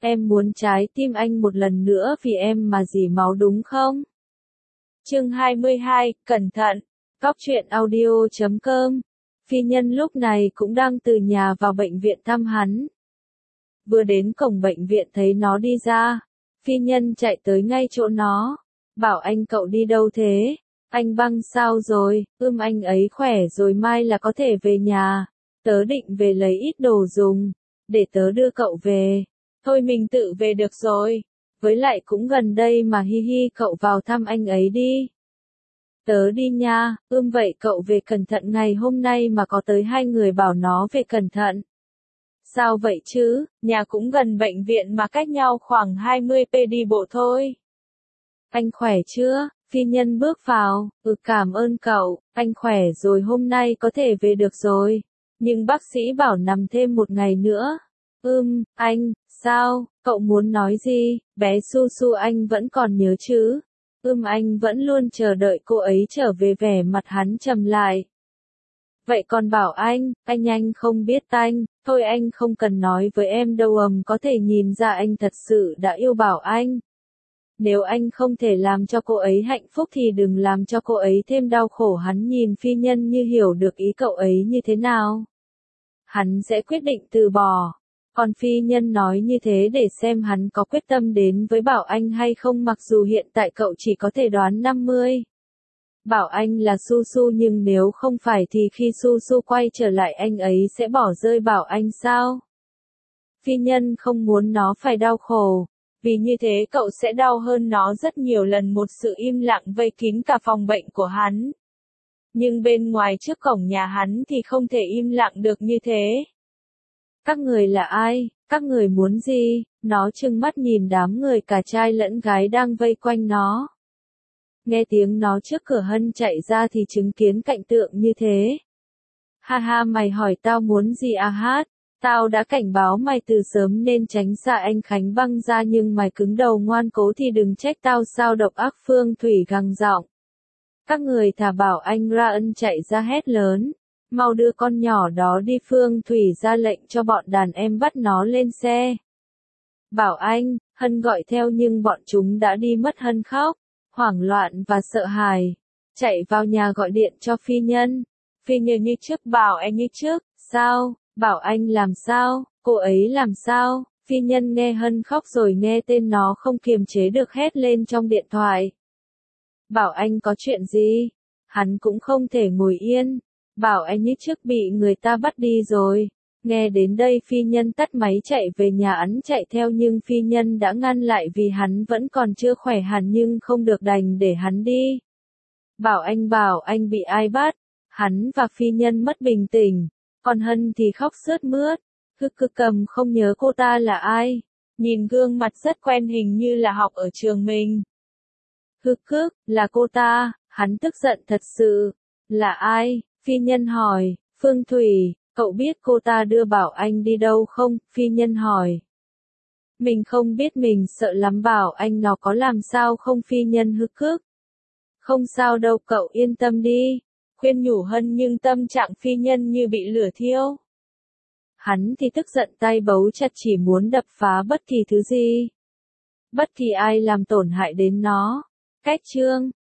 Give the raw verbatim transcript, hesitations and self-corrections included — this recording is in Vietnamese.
Em muốn trái tim anh một lần nữa vì em mà dỉ máu đúng không? Chương hai mươi hai, cẩn thận. Cóc truyện audio chấm com. Phi Nhân lúc này cũng đang từ nhà vào bệnh viện thăm hắn. Vừa đến cổng bệnh viện thấy nó đi ra, Phi Nhân chạy tới ngay chỗ nó, bảo anh cậu đi đâu thế? Anh Băng sao rồi? Ưm anh ấy khỏe rồi, mai là có thể về nhà. Tớ định về lấy ít đồ dùng, để tớ đưa cậu về. Thôi mình tự về được rồi. Với lại cũng gần đây mà, hi hi, cậu vào thăm anh ấy đi. Tớ đi nha. Ưm vậy cậu về cẩn thận, ngày hôm nay mà có tới hai người bảo nó về cẩn thận. Sao vậy chứ, nhà cũng gần bệnh viện mà cách nhau khoảng hai mươi ki lô mét đi bộ thôi. Anh khỏe chưa? Phi Nhân bước vào, ừ cảm ơn cậu, anh khỏe rồi, hôm nay có thể về được rồi. Nhưng bác sĩ bảo nằm thêm một ngày nữa. Ừm, anh, sao, cậu muốn nói gì? Bé Su Su anh vẫn còn nhớ chứ? Ừm anh vẫn luôn chờ đợi cô ấy trở về, vẻ mặt hắn trầm lại. Vậy còn Bảo Anh, anh anh không biết anh, thôi anh không cần nói với em đâu, ầm có thể nhìn ra anh thật sự đã yêu Bảo Anh. Nếu anh không thể làm cho cô ấy hạnh phúc thì đừng làm cho cô ấy thêm đau khổ. Hắn nhìn Phi Nhân như hiểu được ý cậu ấy như thế nào. Hắn sẽ quyết định từ bỏ. Còn Phi Nhân nói như thế để xem hắn có quyết tâm đến với Bảo Anh hay không, mặc dù hiện tại cậu chỉ có thể đoán năm mươi. Bảo Anh là Su Su, nhưng nếu không phải thì khi Su Su quay trở lại anh ấy sẽ bỏ rơi Bảo Anh sao? Phi Nhân không muốn nó phải đau khổ. Vì như thế cậu sẽ đau hơn nó rất nhiều lần. Một sự im lặng vây kín cả phòng bệnh của hắn. Nhưng bên ngoài trước cổng nhà hắn thì không thể im lặng được như thế. Các người là ai? Các người muốn gì? Nó trừng mắt nhìn đám người cả trai lẫn gái đang vây quanh nó. Nghe tiếng nó trước cửa Hân chạy ra thì chứng kiến cảnh tượng như thế. Ha ha, mày hỏi tao muốn gì à hát? Tao đã cảnh báo mày từ sớm nên tránh xa anh Khánh Băng ra, nhưng mày cứng đầu ngoan cố thì đừng trách tao sao, độc ác. Phương Thủy gằn giọng. Các người thả Bảo Anh ra. Ân chạy ra hét lớn. Mau đưa con nhỏ đó đi. Phương Thủy ra lệnh cho bọn đàn em bắt nó lên xe. Bảo Anh, Hân gọi theo nhưng bọn chúng đã đi mất. Hân khóc, hoảng loạn và sợ hãi, chạy vào nhà gọi điện cho Phi Nhân. Phi Nhân như trước, Bảo Anh như trước, sao? Bảo Anh làm sao? Cô ấy làm sao? Phi Nhân nghe Hân khóc rồi nghe tên nó không kiềm chế được hét lên trong điện thoại. Bảo Anh có chuyện gì? Hắn cũng không thể ngồi yên. Bảo Anh như trước bị người ta bắt đi rồi. Nghe đến đây Phi Nhân tắt máy chạy về nhà. Hắn chạy theo nhưng Phi Nhân đã ngăn lại vì hắn vẫn còn chưa khỏe hẳn, nhưng không được, đành để hắn đi. Bảo Anh Bảo Anh bị ai bắt? Hắn và Phi Nhân mất bình tĩnh. Còn Hân thì khóc sướt mướt. Hức cực cầm không nhớ cô ta là ai. Nhìn gương mặt rất quen, hình như là học ở trường mình. Hức cực, là cô ta. Hắn tức giận thật sự. Là ai? Phi Nhân hỏi. Phương Thủy, cậu biết cô ta đưa Bảo Anh đi đâu không? Phi Nhân hỏi. Mình không biết, mình sợ lắm. Bảo Anh nó có làm sao không? Phi Nhân hức cực. Không sao đâu, cậu yên tâm đi. Khuyên nhủ Hân, nhưng tâm trạng Phi Nhân như bị lửa thiêu. Hắn thì tức giận, tay bấu chặt, chỉ muốn đập phá bất kỳ thứ gì. Bất kỳ ai làm tổn hại đến nó. Cách chương